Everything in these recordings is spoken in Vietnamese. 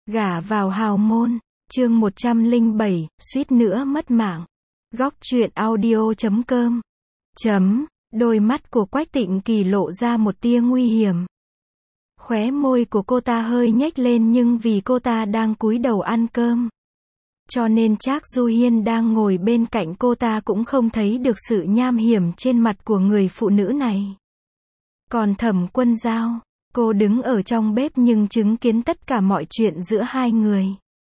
Gả vào hào môn, chương 107, suýt nữa mất mạng. Góc truyện audio.com. Đôi mắt của Quách Tịnh Kỳ lộ ra một tia nguy hiểm. Khóe môi của cô ta hơi nhếch lên nhưng vì cô ta đang cúi đầu ăn cơm, cho nên Trác Du Hiên đang ngồi bên cạnh cô ta cũng không thấy được sự nham hiểm trên mặt của người phụ nữ này. Còn Thẩm Quân Dao, cô đứng ở trong bếp nhưng chứng kiến tất cả mọi chuyện giữa hai người.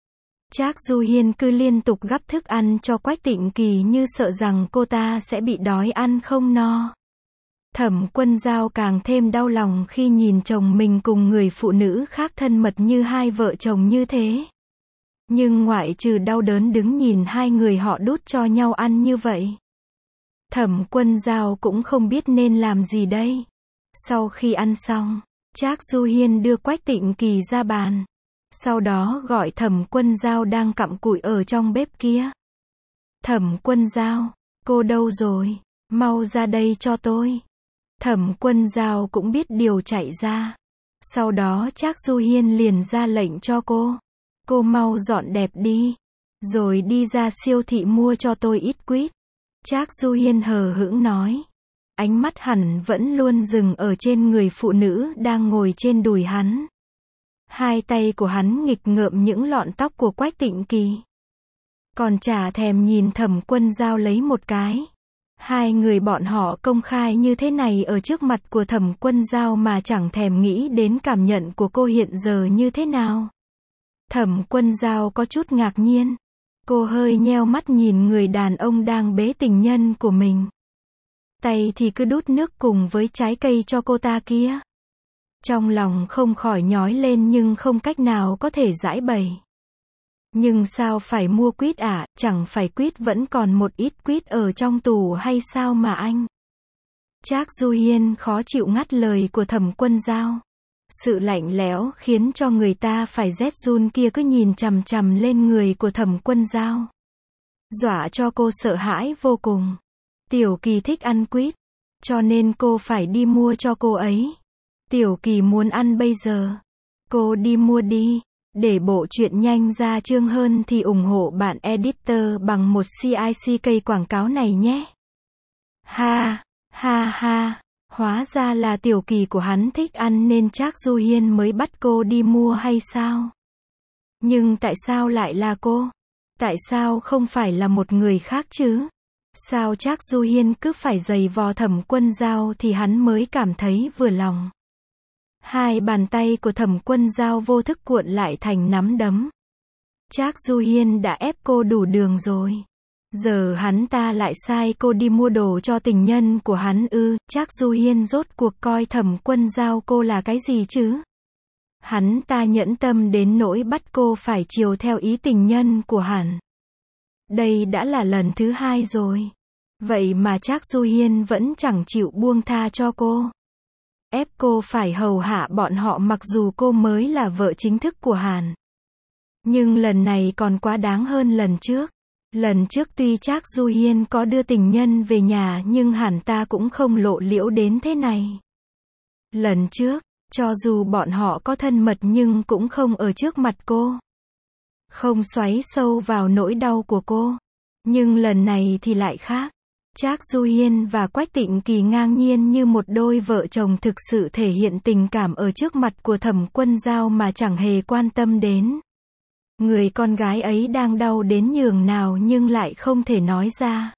Trác Du Hiên cứ liên tục gắp thức ăn cho Quách Tịnh Kỳ như sợ rằng cô ta sẽ bị đói ăn không no. Thẩm Quân Dao càng thêm đau lòng khi nhìn chồng mình cùng người phụ nữ khác thân mật như hai vợ chồng như thế. Nhưng ngoại trừ đau đớn đứng nhìn hai người họ đút cho nhau ăn như vậy, Thẩm Quân Dao cũng không biết nên làm gì đây. Sau khi ăn xong, Trác Du Hiên đưa Quách Tịnh Kỳ ra bàn. Sau đó gọi Thẩm Quân Dao đang cặm cụi ở trong bếp kia. Thẩm Quân Dao, cô đâu rồi? Mau ra đây cho tôi. Thẩm Quân Dao cũng biết điều chạy ra. Sau đó Trác Du Hiên liền ra lệnh cho cô. Cô mau dọn đẹp đi. Rồi đi ra siêu thị mua cho tôi ít quýt. Trác Du Hiên hờ hững nói. Ánh mắt hắn vẫn luôn dừng ở trên người phụ nữ đang ngồi trên đùi hắn. Hai tay của hắn nghịch ngợm những lọn tóc của Quách Tịnh Kỳ. Còn chả thèm nhìn Thẩm Quân Dao lấy một cái. Hai người bọn họ công khai như thế này ở trước mặt của Thẩm Quân Dao mà chẳng thèm nghĩ đến cảm nhận của cô hiện giờ như thế nào. Thẩm Quân Dao có chút ngạc nhiên. Cô hơi nheo mắt nhìn người đàn ông đang bế tình nhân của mình. Tay thì cứ đút nước cùng với trái cây cho cô ta kia. Trong lòng không khỏi nhói lên nhưng không cách nào có thể giãi bày. Nhưng sao phải mua quýt à, chẳng phải quýt vẫn còn một ít quýt ở trong tủ hay sao mà anh? Trác Du Hiên khó chịu ngắt lời của Thẩm Quân Dao. Sự lạnh lẽo khiến cho người ta phải rét run kia cứ nhìn chằm chằm lên người của Thẩm Quân Dao. Dọa cho cô sợ hãi vô cùng. Tiểu Kỳ thích ăn quýt, cho nên cô phải đi mua cho cô ấy. Tiểu Kỳ muốn ăn bây giờ. Cô đi mua đi. Để bộ truyện nhanh ra chương hơn thì ủng hộ bạn editor bằng một CICK quảng cáo này nhé. Ha, ha ha, hóa ra là Tiểu Kỳ của hắn thích ăn nên Trác Du Hiên mới bắt cô đi mua hay sao? Nhưng tại sao lại là cô? Tại sao không phải là một người khác chứ? Sao Trác Du Hiên cứ phải giày vò Thẩm Quân Dao thì hắn mới cảm thấy vừa lòng. Hai bàn tay của Thẩm Quân Dao vô thức cuộn lại thành nắm đấm. Trác Du Hiên đã ép cô đủ đường rồi. Giờ hắn ta lại sai cô đi mua đồ cho tình nhân của hắn ư? Trác Du Hiên rốt cuộc coi Thẩm Quân Dao cô là cái gì chứ? Hắn ta nhẫn tâm đến nỗi bắt cô phải chiều theo ý tình nhân của hắn. Đây đã là lần thứ hai rồi. Vậy mà Trác Du Hiên vẫn chẳng chịu buông tha cho cô. Ép cô phải hầu hạ bọn họ mặc dù cô mới là vợ chính thức của hắn. Nhưng lần này còn quá đáng hơn lần trước. Lần trước tuy Trác Du Hiên có đưa tình nhân về nhà nhưng hắn ta cũng không lộ liễu đến thế này. Lần trước, cho dù bọn họ có thân mật nhưng cũng không ở trước mặt cô. Không xoáy sâu vào nỗi đau của cô. Nhưng lần này thì lại khác. Trác Du Hiên và Quách Tịnh Kỳ ngang nhiên như một đôi vợ chồng thực sự thể hiện tình cảm ở trước mặt của Thẩm Quân Dao mà chẳng hề quan tâm đến. Người con gái ấy đang đau đến nhường nào nhưng lại không thể nói ra.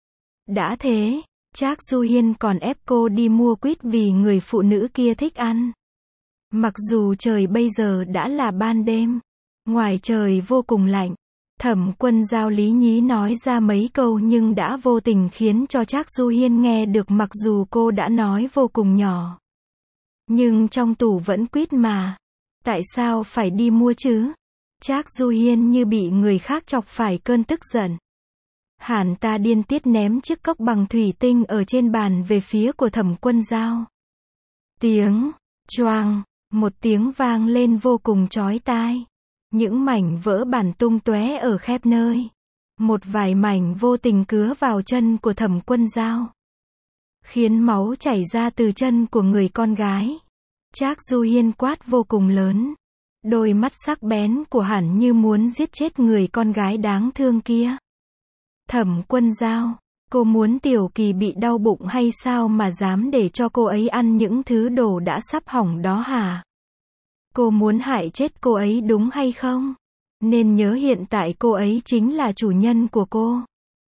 Đã thế, Trác Du Hiên còn ép cô đi mua quýt vì người phụ nữ kia thích ăn. Mặc dù trời bây giờ đã là ban đêm, ngoài trời vô cùng lạnh. Thẩm Quân Dao lý nhí nói ra mấy câu nhưng đã vô tình khiến cho Trác Du Hiên nghe được mặc dù cô đã nói vô cùng nhỏ. Nhưng trong tủ vẫn quýt mà. Tại sao phải đi mua chứ? Trác Du Hiên như bị người khác chọc phải cơn tức giận. Hắn ta điên tiết ném chiếc cốc bằng thủy tinh ở trên bàn về phía của Thẩm Quân Dao. Tiếng, choang, một tiếng vang lên vô cùng chói tai. Những mảnh vỡ bản tung tóe ở khắp nơi. Một vài mảnh vô tình cứa vào chân của Thẩm Quân Dao, khiến máu chảy ra từ chân của người con gái. Trác Du Hiên quát vô cùng lớn. Đôi mắt sắc bén của hắn như muốn giết chết người con gái đáng thương kia. Thẩm Quân Dao, cô muốn Tiểu Kỳ bị đau bụng hay sao mà dám để cho cô ấy ăn những thứ đồ đã sắp hỏng đó hả? Cô muốn hại chết cô ấy đúng hay không? Nên nhớ hiện tại cô ấy chính là chủ nhân của cô.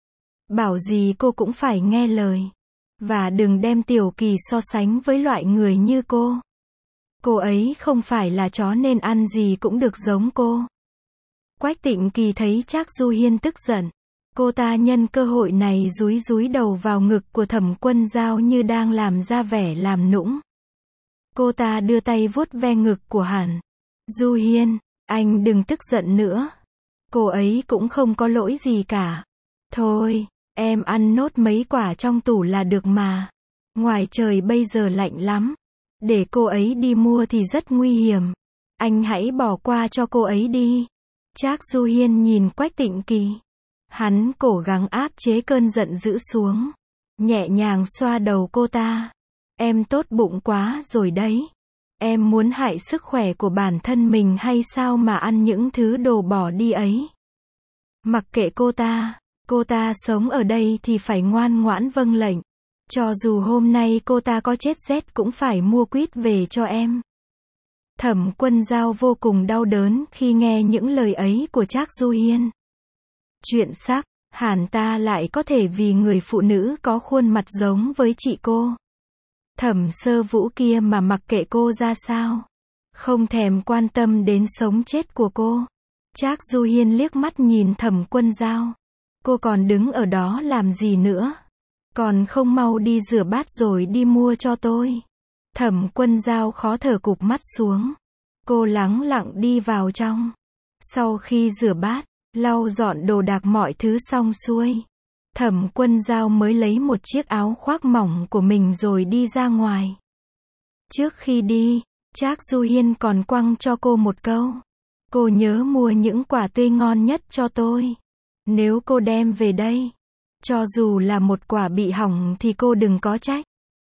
Bảo gì cô cũng phải nghe lời. Và đừng đem Tiểu Kỳ so sánh với loại người như cô. Cô ấy không phải là chó nên ăn gì cũng được giống cô. Quách Tịnh Kỳ thấy Trác Du Hiên tức giận. Cô ta nhân cơ hội này dúi dúi đầu vào ngực của Thẩm Quân Dao như đang làm ra vẻ làm nũng. Cô ta đưa tay vuốt ve ngực của hắn. Du Hiên, anh đừng tức giận nữa. Cô ấy cũng không có lỗi gì cả. Thôi, em ăn nốt mấy quả trong tủ là được mà. Ngoài trời bây giờ lạnh lắm. Để cô ấy đi mua thì rất nguy hiểm. Anh hãy bỏ qua cho cô ấy đi. Trác Du Hiên nhìn Quách Tịnh Kỳ. Hắn cố gắng áp chế cơn giận dữ xuống. Nhẹ nhàng xoa đầu cô ta. Em tốt bụng quá rồi đấy. Em muốn hại sức khỏe của bản thân mình hay sao mà ăn những thứ đồ bỏ đi ấy. Mặc kệ cô ta sống ở đây thì phải ngoan ngoãn vâng lệnh. Cho dù hôm nay cô ta có chết rét cũng phải mua quýt về cho em. Thẩm Quân Dao vô cùng đau đớn khi nghe những lời ấy của Trác Du Hiên. Chuyện sắc, hẳn ta lại có thể vì người phụ nữ có khuôn mặt giống với chị cô. Thẩm Sơ Vũ kia mà mặc kệ cô ra sao. Không thèm quan tâm đến sống chết của cô. Trác Du Hiên liếc mắt nhìn Thẩm Quân Dao. Cô còn đứng ở đó làm gì nữa? Còn không mau đi rửa bát rồi đi mua cho tôi. Thẩm Quân Dao khó thở cụp mắt xuống. Cô lẳng lặng đi vào trong. Sau khi rửa bát, lau dọn đồ đạc mọi thứ xong xuôi, Thẩm Quân Dao mới lấy một chiếc áo khoác mỏng của mình rồi đi ra ngoài. Trước khi đi, Trác Du Hiên còn quăng cho cô một câu. Cô nhớ mua những quả tươi ngon nhất cho tôi. Nếu cô đem về đây, cho dù là một quả bị hỏng thì cô đừng có trách.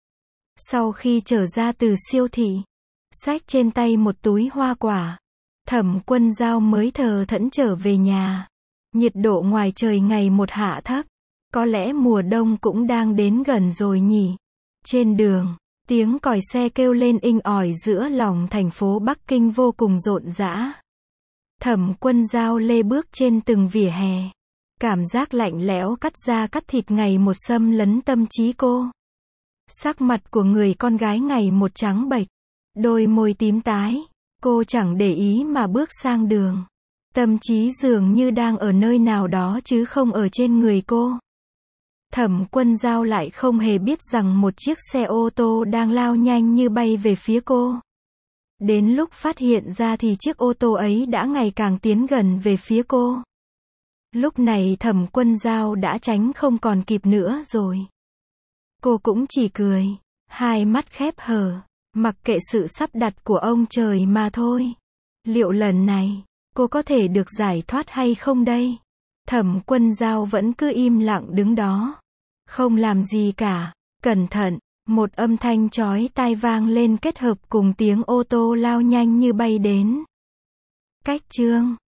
Sau khi trở ra từ siêu thị, xách trên tay một túi hoa quả, Thẩm Quân Dao mới thờ thẫn trở về nhà. Nhiệt độ ngoài trời ngày một hạ thấp. Có lẽ mùa đông cũng đang đến gần rồi nhỉ. Trên đường, tiếng còi xe kêu lên inh ỏi giữa lòng thành phố Bắc Kinh vô cùng rộn rã. Thẩm Quân Dao lê bước trên từng vỉa hè. Cảm giác lạnh lẽo cắt da cắt thịt ngày một xâm lấn tâm trí cô. Sắc mặt của người con gái ngày một trắng bệch. Đôi môi tím tái. Cô chẳng để ý mà bước sang đường. Tâm trí dường như đang ở nơi nào đó chứ không ở trên người cô. Thẩm Quân Dao lại không hề biết rằng một chiếc xe ô tô đang lao nhanh như bay về phía cô. Đến lúc phát hiện ra thì chiếc ô tô ấy đã ngày càng tiến gần về phía cô. Lúc này Thẩm Quân Dao đã tránh không còn kịp nữa rồi. Cô cũng chỉ cười, hai mắt khép hờ, mặc kệ sự sắp đặt của ông trời mà thôi. Liệu lần này, cô có thể được giải thoát hay không đây? Thẩm Quân Dao vẫn cứ im lặng đứng đó. Không làm gì cả. Cẩn thận, một âm thanh chói tai vang lên kết hợp cùng tiếng ô tô lao nhanh như bay đến. Cách chương